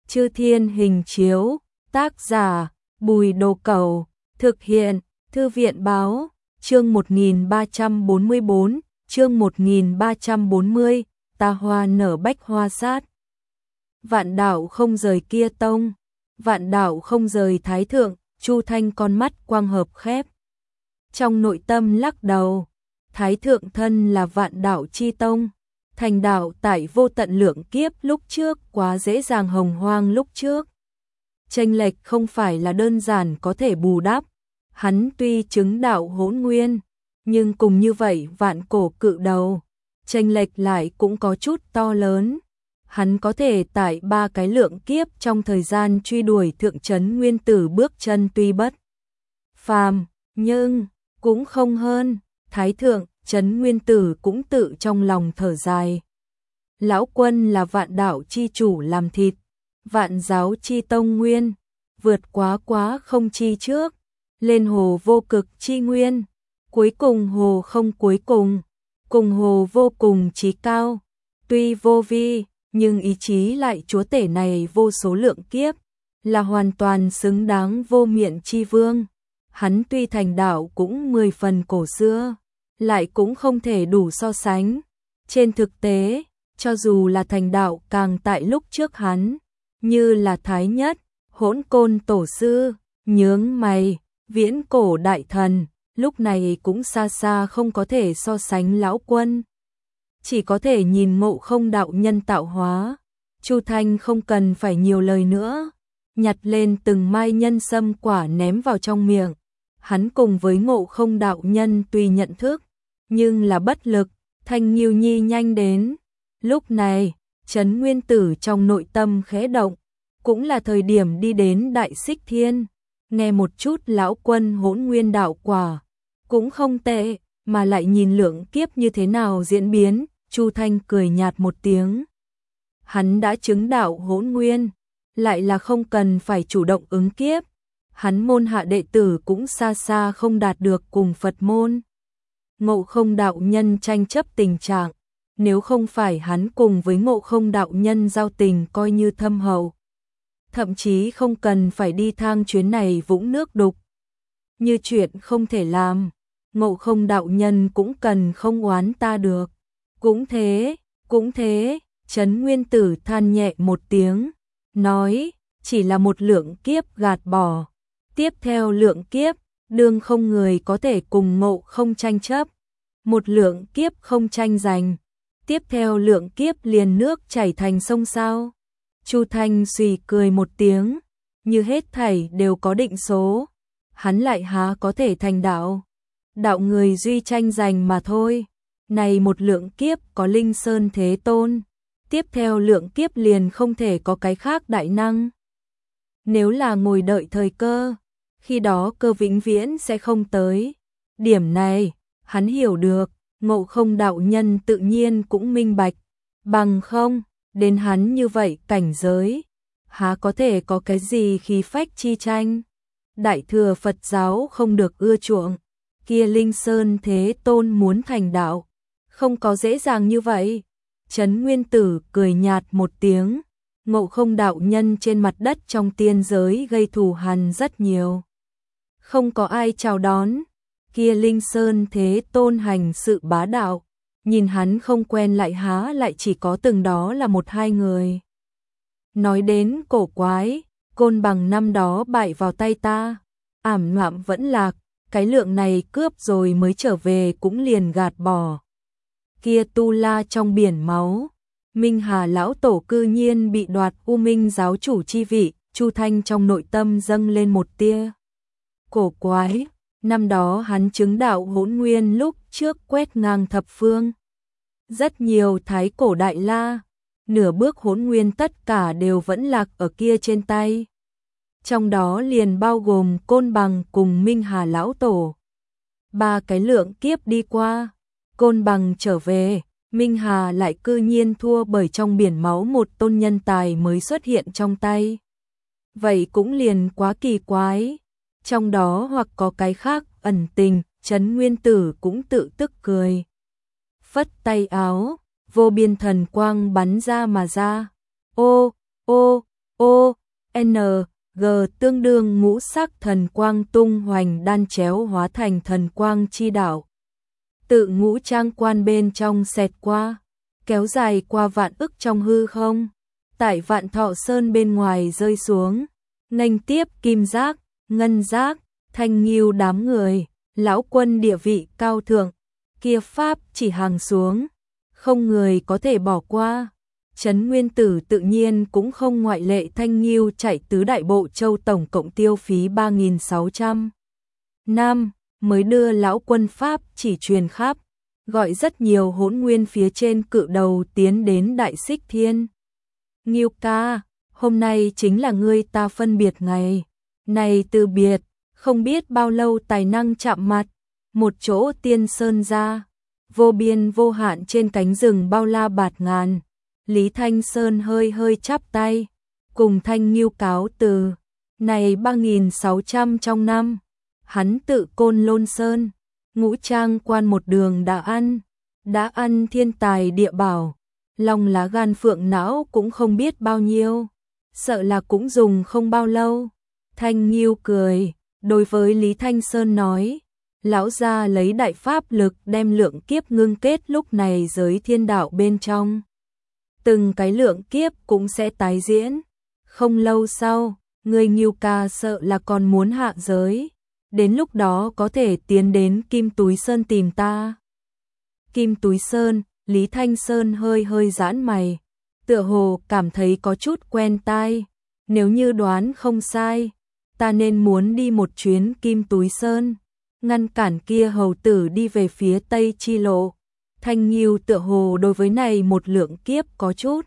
Chư Thiên Hình Chiếu, tác giả Bùi Đồ Cẩu, thực hiện Thư viện Báo, chương 1344, chương 1340, ta hoa nở bách hoa sát. Vạn đạo không rời kia tông, vạn đạo không rời thái thượng, Chu Thanh con mắt quang hợp khép. Trong nội tâm lắc đầu, thái thượng thân là vạn đạo chi tông, thành đạo tại vô tận lượng kiếp lúc trước quá dễ dàng hồng hoang lúc trước. Chênh lệch không phải là đơn giản có thể bù đắp, hắn tuy chứng đạo hỗn nguyên, nhưng cùng như vậy vạn cổ cự đầu, chênh lệch lại cũng có chút to lớn. Hắn có thể tại 3 cái lượng kiếp trong thời gian truy đuổi thượng trấn nguyên tử bước chân tuy bất phàm, nhưng cũng không hơn. Thái thượng trấn nguyên tử cũng tự trong lòng thở dài. Lão quân là vạn đạo chi chủ làm thịt, vạn giáo chi tông nguyên, vượt quá không chi trước, lên hồ vô cực chi nguyên, cuối cùng hồ không cuối cùng hồ vô cùng chí cao, tuy vô vi, nhưng ý chí lại chúa tể này vô số lượng kiếp, là hoàn toàn xứng đáng vô miện chi vương. Hắn tuy thành đạo cũng 10 phần cổ xưa, lại cũng không thể đủ so sánh. Trên thực tế, cho dù là thành đạo càng tại lúc trước hắn, như là Thái Nhất, Hỗn Côn tổ sư, nhướng mày, viễn cổ đại thần, lúc này cũng xa xa không có thể so sánh lão quân. Chỉ có thể nhìn Ngộ Không đạo nhân tạo hóa. Chu Thanh không cần phải nhiều lời nữa, nhặt lên từng mai nhân sâm quả ném vào trong miệng. Hắn cùng với Ngộ Không đạo nhân tuy nhận thức, nhưng là bất lực. Thanh Nghiêu Nhi nhanh đến. Lúc này, Trấn Nguyên Tử trong nội tâm khẽ động, cũng là thời điểm đi đến Đại Xích Thiên, nghe một chút lão quân hỗn nguyên đạo quả, cũng không tệ, mà lại nhìn lượng kiếp như thế nào diễn biến. Chu Thanh cười nhạt một tiếng. Hắn đã chứng đạo hỗn nguyên, lại là không cần phải chủ động ứng kiếp. Hắn môn hạ đệ tử cũng xa xa không đạt được cùng Phật môn. Ngộ Không đạo nhân tranh chấp tình trạng, nếu không phải hắn cùng với Ngộ Không đạo nhân giao tình coi như thâm hậu, thậm chí không cần phải đi thang chuyến này vũng nước đục. Như chuyện không thể làm, Ngộ Không đạo nhân cũng cần không oán ta được. Cũng thế, Trấn Nguyên Tử than nhẹ một tiếng, nói, chỉ là một lượng kiếp gạt bỏ. Tiếp theo lượng kiếp, đương không người có thể cùng Ngộ Không tranh chấp. Một lượng kiếp không tranh giành, tiếp theo lượng kiếp liền nước chảy thành sông sao. Chu Thanh suy cười một tiếng, như hết thảy đều có định số, hắn lại há có thể thành đạo. Đạo người duy tranh giành mà thôi. Này một lượng kiếp có Linh Sơn Thế Tôn, tiếp theo lượng kiếp liền không thể có cái khác đại năng. Nếu là ngồi đợi thời cơ, khi đó cơ vĩnh viễn sẽ không tới. Điểm này, hắn hiểu được, Ngộ Không đạo nhân tự nhiên cũng minh bạch, bằng không, đến hắn như vậy cảnh giới, há có thể có cái gì khí phách chi tranh. Đại thừa Phật giáo không được ưa chuộng, kia Linh Sơn Thế Tôn muốn thành đạo, không có dễ dàng như vậy. Trấn Nguyên Tử cười nhạt một tiếng, Ngộ Không đạo nhân trên mặt đất trong tiên giới gây thù hằn rất nhiều, không có ai chào đón. Kia Linh Sơn Thế Tôn hành sự bá đạo, nhìn hắn không quen lại há lại chỉ có từng đó là 1-2 người. Nói đến cổ quái, Côn Bằng năm đó bại vào tay ta, ảm ngạm vẫn lạc, cái lượng này cướp rồi mới trở về cũng liền gạt bỏ. Kia Tu La trong biển máu, Minh Hà lão tổ cư nhiên bị đoạt U Minh giáo chủ chi vị. Chu Thanh trong nội tâm dâng lên một tia cổ quái. Năm đó hắn chứng đạo hỗn nguyên lúc trước quét ngang thập phương, rất nhiều thái cổ đại la, nửa bước hỗn nguyên tất cả đều vẫn lạc ở kia trên tay. Trong đó liền bao gồm Côn Bằng cùng Minh Hà lão tổ. 3 cái lượng kiếp đi qua, Côn Bằng trở về, Minh Hà lại cư nhiên thua bởi trong biển máu một tôn nhân tài mới xuất hiện trong tay. Vậy cũng liền quá kỳ quái. Trong đó hoặc có cái khác ẩn tình. Trấn Nguyên Tử cũng tự tức cười. Phất tay áo, vô biên thần quang bắn ra mà ra. Ô, O, N, G tương đương ngũ sắc thần quang tung hoành đan chéo hóa thành thần quang chi đạo. Tự ngũ trang quan bên trong xẹt qua, kéo dài qua vạn ức trong hư không, tại Vạn Thọ Sơn bên ngoài rơi xuống, nghênh tiếp Kim Giác, Ngân Giác, Thanh Nghiêu đám người, lão quân địa vị cao thượng, kia pháp chỉ hàng xuống, không người có thể bỏ qua. Trấn Nguyên Tử tự nhiên cũng không ngoại lệ, Thanh Nghiêu chạy tứ đại bộ châu tổng cộng tiêu phí 3.600 năm mới đưa lão quân pháp chỉ truyền khắp, gọi rất nhiều hỗn nguyên phía trên cự đầu tiến đến Đại Xích Thiên. Nghiêu ca, hôm nay chính là ngươi ta phân biệt ngày. Này từ biệt, không biết bao lâu tài năng chạm mặt, một chỗ tiên sơn ra, vô biên vô hạn trên cánh rừng bao la bạt ngàn. Lý Thanh Sơn hơi hơi chắp tay, cùng Thanh Nghiêu cáo từ. Này 3.600 trong năm, hắn tự Côn Lôn Sơn, ngũ trang quan một đường đã ăn thiên tài địa bảo, lòng lá gan phượng não cũng không biết bao nhiêu, sợ là cũng dùng không bao lâu. Thanh Nghiêu cười, đối với Lý Thanh Sơn nói, lão gia lấy đại pháp lực đem lượng kiếp ngưng kết lúc này giới thiên đạo bên trong. Từng cái lượng kiếp cũng sẽ tái diễn, không lâu sau, người Nghiêu ca sợ là còn muốn hạ giới, đến lúc đó có thể tiến đến Kim Túy Sơn tìm ta. Kim Túy Sơn, Lý Thanh Sơn hơi hơi giãn mày, tựa hồ cảm thấy có chút quen tai, nếu như đoán không sai, ta nên muốn đi một chuyến Kim Túy Sơn, ngăn cản kia hầu tử đi về phía Tây Chi Lộ. Thanh Nghiêu tựa hồ đối với này một lượng kiếp có chút,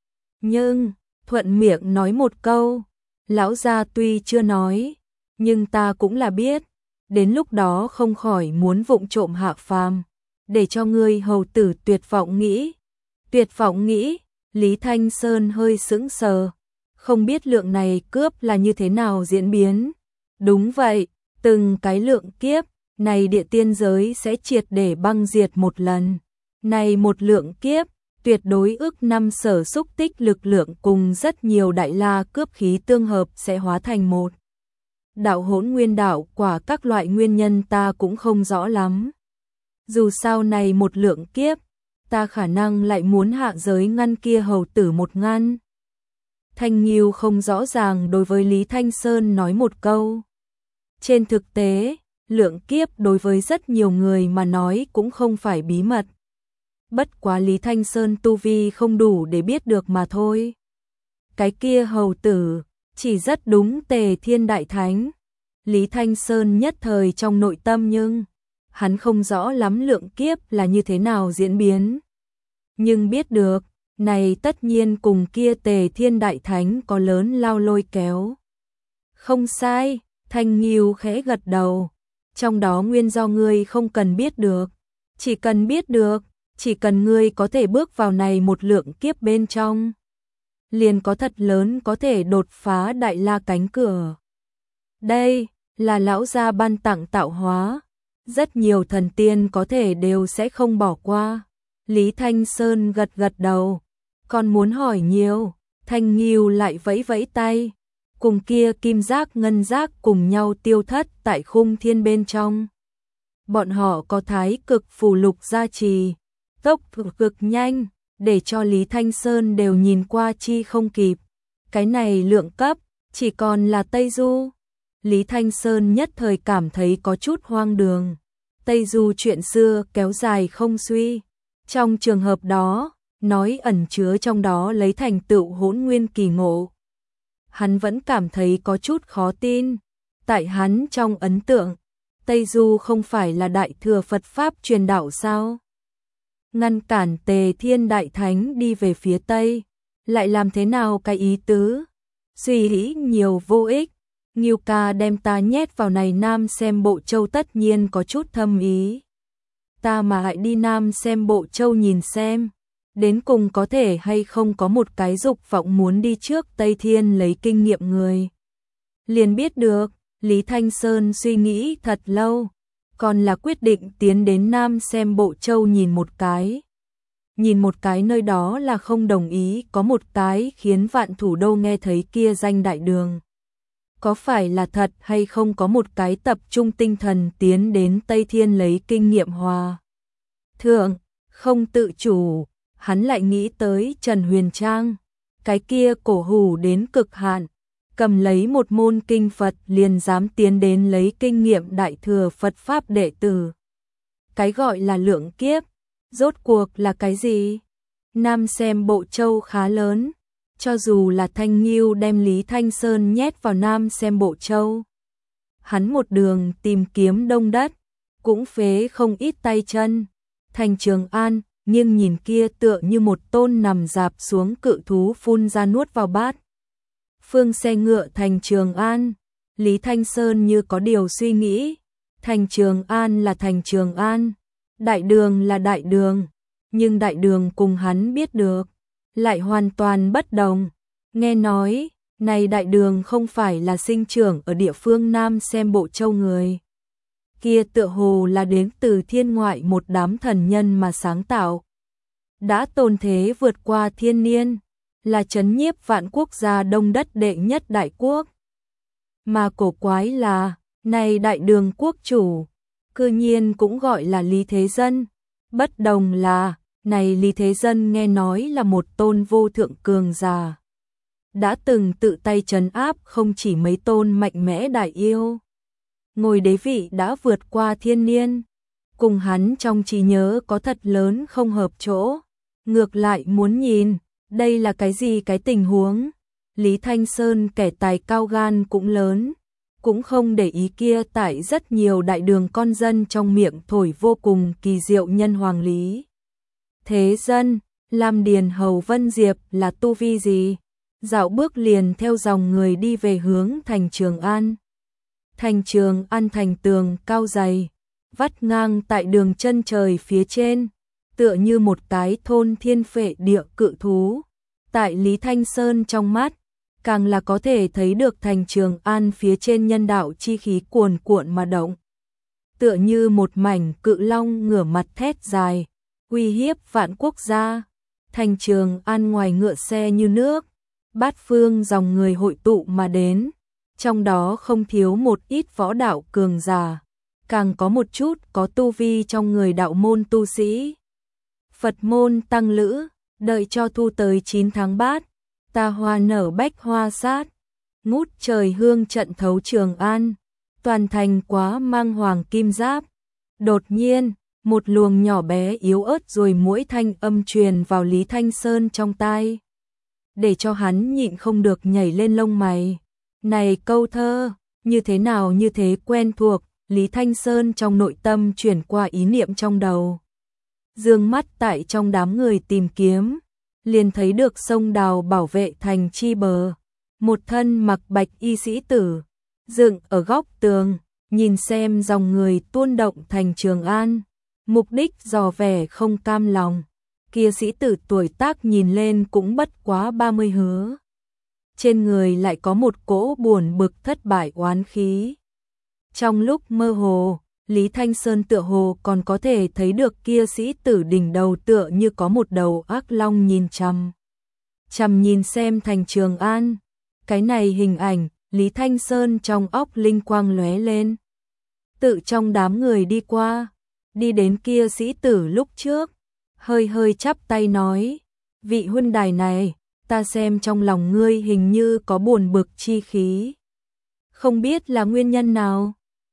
nhưng thuận miệng nói một câu, lão gia tuy chưa nói, nhưng ta cũng là biết, đến lúc đó không khỏi muốn vụng trộm hạ phàm, để cho ngươi hầu tử tuyệt vọng nghĩ. Tuyệt vọng nghĩ, Lý Thanh Sơn hơi sững sờ, không biết lượng này cướp là như thế nào diễn biến. Đúng vậy, từng cái lượng kiếp, này địa tiên giới sẽ triệt để băng diệt một lần. Này một lượng kiếp, tuyệt đối ước năm sở xúc tích lực lượng cùng rất nhiều đại la cướp khí tương hợp sẽ hóa thành một đạo hỗn nguyên đạo, quả các loại nguyên nhân ta cũng không rõ lắm. Dù sao này một lượng kiếp, ta khả năng lại muốn hạ giới ngăn kia hầu tử một ngăn. Thanh Nghiêu không rõ ràng đối với Lý Thanh Sơn nói một câu. Trên thực tế, lượng kiếp đối với rất nhiều người mà nói cũng không phải bí mật. Bất quá Lý Thanh Sơn tu vi không đủ để biết được mà thôi. Cái kia hầu tử, chỉ rất đúng Tề Thiên Đại Thánh. Lý Thanh Sơn nhất thời trong nội tâm nhưng hắn không rõ lắm lượng kiếp là như thế nào diễn biến. Nhưng biết được, này tất nhiên cùng kia Tề Thiên Đại Thánh có lớn lao lôi kéo. Không sai, Thanh Nghiêu khẽ gật đầu. Trong đó nguyên do ngươi không cần biết được. Chỉ cần biết được, chỉ cần ngươi có thể bước vào này một lượng kiếp bên trong, liền có thật lớn có thể đột phá đại la cánh cửa. Đây là lão gia ban tặng tạo hóa, rất nhiều thần tiên có thể đều sẽ không bỏ qua. Lý Thanh Sơn gật gật đầu, còn muốn hỏi nhiều, Thanh Nghiêu lại vẫy vẫy tay, cùng kia Kim Giác Ngân Giác cùng nhau tiêu thất tại khung thiên bên trong. Bọn họ có thái cực phù lục gia trì, tốc cực nhanh, để cho Lý Thanh Sơn đều nhìn qua chi không kịp. Cái này lượng cấp, chỉ còn là Tây Du. Lý Thanh Sơn nhất thời cảm thấy có chút hoang đường. Tây Du chuyện xưa kéo dài không suy. Trong trường hợp đó, nói ẩn chứa trong đó lấy thành tựu hỗn nguyên kỳ ngộ. Hắn vẫn cảm thấy có chút khó tin. Tại hắn trong ấn tượng, Tây Du không phải là đại thừa Phật Pháp truyền đạo sao? Ngăn cản Tề Thiên Đại Thánh đi về phía Tây, lại làm thế nào cái ý tứ? Suy nghĩ nhiều vô ích, Nghiêu ca đem ta nhét vào này Nam xem Bộ Châu tất nhiên có chút thâm ý. Ta mà lại đi Nam xem Bộ Châu nhìn xem, đến cùng có thể hay không có một cái dục vọng muốn đi trước Tây Thiên lấy kinh nghiệm người. Liền biết được, Lý Thanh Sơn suy nghĩ thật lâu, còn là quyết định tiến đến Nam xem Bộ Châu nhìn một cái. nhìn một cái nơi đó là không đồng ý, có một cái khiến vạn thủ đô nghe thấy kia danh đại đường. Có phải là thật hay không, có một cái tập trung tinh thần tiến đến Tây Thiên lấy kinh nghiệm hòa thượng, không tự chủ, hắn lại nghĩ tới Trần Huyền Trang, cái kia cổ hủ đến cực hạn, cầm lấy một môn kinh Phật liền dám tiến đến lấy kinh nghiệm đại thừa Phật Pháp đệ tử. Cái gọi là lượng kiếp, rốt cuộc là cái gì? Nam xem Bộ Châu khá lớn, cho dù là Thanh Nghiêu đem Lý Thanh Sơn nhét vào Nam xem Bộ Châu. Hắn một đường tìm kiếm đông đất, cũng phế không ít tay chân. Thành Trường An, nghiêng nhìn kia tựa như một tôn nằm dạp xuống cự thú phun ra nuốt vào bát. Phương xe ngựa thành Trường An, Lý Thanh Sơn như có điều suy nghĩ. Thành Trường An là thành Trường An, đại đường là đại đường, nhưng đại đường cùng hắn biết được lại hoàn toàn bất đồng. Nghe nói, này đại đường không phải là sinh trưởng ở địa phương Nam xem Bộ Châu người. Kia tựa hồ là đến từ thiên ngoại một đám thần nhân mà sáng tạo. Đã tồn thế vượt qua thiên niên, là trấn nhiếp vạn quốc gia đông đất đệ nhất đại quốc. Mà cổ quái là, này đại đường quốc chủ, cư nhiên cũng gọi là Lý Thế Dân. Bất đồng là, này Lý Thế Dân nghe nói là một tôn vô thượng cường giả. Đã từng tự tay trấn áp không chỉ mấy tôn mạnh mẽ đại yêu. Ngồi đế vị đã vượt qua thiên niên. Cùng hắn trong trí nhớ có thật lớn không hợp chỗ. Ngược lại muốn nhìn, đây là cái gì cái tình huống. Lý Thanh Sơn kẻ tài cao gan cũng lớn. Cũng không để ý kia tại rất nhiều đại đường con dân trong miệng thổi vô cùng kỳ diệu nhân hoàng Lý Thế Dân, làm Điền Hầu Vân Diệp là tu vi gì? Dạo bước liền theo dòng người đi về hướng thành Trường An. Thành Trường An thành tường cao dày, vắt ngang tại đường chân trời phía trên, tựa như một cái thôn thiên phệ địa cự thú. Tại Lý Thanh Sơn trong mắt, càng là có thể thấy được thành Trường An phía trên nhân đạo chi khí cuồn cuộn mà động. Tựa như một mảnh cự long ngửa mặt thét dài, uy hiếp vạn quốc gia. Thành Trường An ngoài ngựa xe như nước, bát phương dòng người hội tụ mà đến, trong đó không thiếu một ít võ đạo cường giả, càng có một chút có tu vi trong người đạo môn tu sĩ. Phật môn tăng lữ, đợi cho thu tới 9 tháng Bát, ta hoa nở bách hoa sát, ngút trời hương trận thấu Trường An, toàn thành quá mang hoàng kim giáp. Đột nhiên, một luồng nhỏ bé yếu ớt rồi mũi thanh âm truyền vào Lý Thanh Sơn trong tai, để cho hắn nhịn không được nhảy lên lông mày. Này câu thơ, như thế nào như thế quen thuộc, Lý Thanh Sơn trong nội tâm chuyển qua ý niệm trong đầu. Dương mắt tại trong đám người tìm kiếm, liền thấy được sông đào bảo vệ thành chi bờ. Một thân mặc bạch y sĩ tử, dựng ở góc tường, nhìn xem dòng người tuôn động thành Trường An. Mục đích dò vẻ không cam lòng, kia sĩ tử tuổi tác nhìn lên cũng bất quá 30 hứa. Trên người lại có một cỗ buồn bực thất bại oán khí. Trong lúc mơ hồ, Lý Thanh Sơn tựa hồ còn có thể thấy được kia sĩ tử đỉnh đầu tựa như có một đầu ác long nhìn chằm nhìn xem thành Trường An. Cái này hình ảnh, Lý Thanh Sơn trong óc linh quang lóe lên. Tự trong đám người đi qua, đi đến kia sĩ tử lúc trước, hơi hơi chắp tay nói, vị huynh đài này, ta xem trong lòng ngươi hình như có buồn bực chi khí. Không biết là nguyên nhân nào?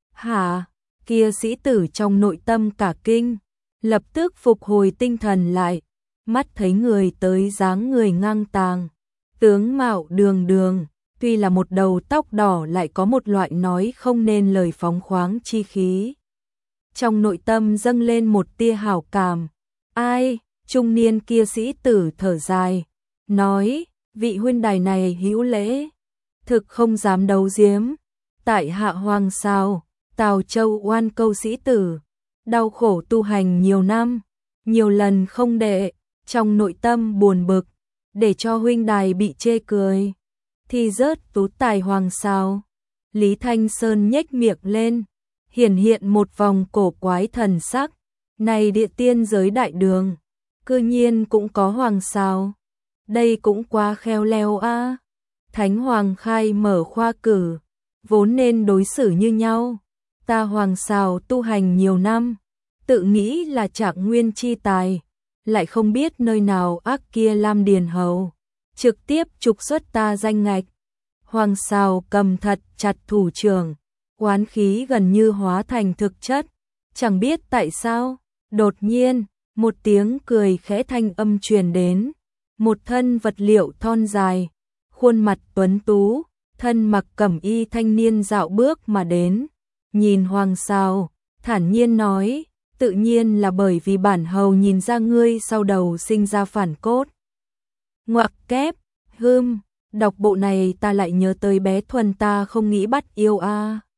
Hả? Kia sĩ tử trong nội tâm cả kinh, lập tức phục hồi tinh thần lại, mắt thấy người tới dáng người ngang tàng, tướng mạo đường đường, tuy là một đầu tóc đỏ lại có một loại nói không nên lời phóng khoáng chi khí. Trong nội tâm dâng lên một tia hảo cảm. Ai? Trung niên kia sĩ tử thở dài, nói, vị huynh đài này hữu lễ, thực không dám đấu giếm. Tại hạ Hoàng sao, Tào Châu Oan Câu sĩ tử, đau khổ tu hành nhiều năm, nhiều lần không đệ, trong nội tâm buồn bực, để cho huynh đài bị chê cười, thì rớt tú tài Hoàng sao. Lý Thanh Sơn nhếch miệng lên, hiển hiện một vòng cổ quái thần sắc, này địa tiên giới đại đường, Cư nhiên cũng có hoàng sao. Đây cũng quá khéo léo a. Thánh Hoàng khai mở khoa cử, vốn nên đối xử như nhau. Ta Hoàng Sào tu hành nhiều năm, tự nghĩ là Trạng Nguyên chi tài, lại không biết nơi nào ác kia Lam Điền Hầu, trực tiếp trục xuất ta danh ngạch. Hoàng Sào cầm thật chặt thủ trưởng, oán khí gần như hóa thành thực chất, chẳng biết tại sao, đột nhiên, một tiếng cười khẽ thanh âm truyền đến, một thân vật liệu thon dài, khuôn mặt tuấn tú, thân mặc cẩm y thanh niên dạo bước mà đến, nhìn Hoàng Sào, thản nhiên nói, tự nhiên là bởi vì bản hầu nhìn ra ngươi sau đầu sinh ra phản cốt. Ngoặc kép, đọc bộ này ta lại nhớ tới bé Thuần ta không nghĩ bắt yêu a.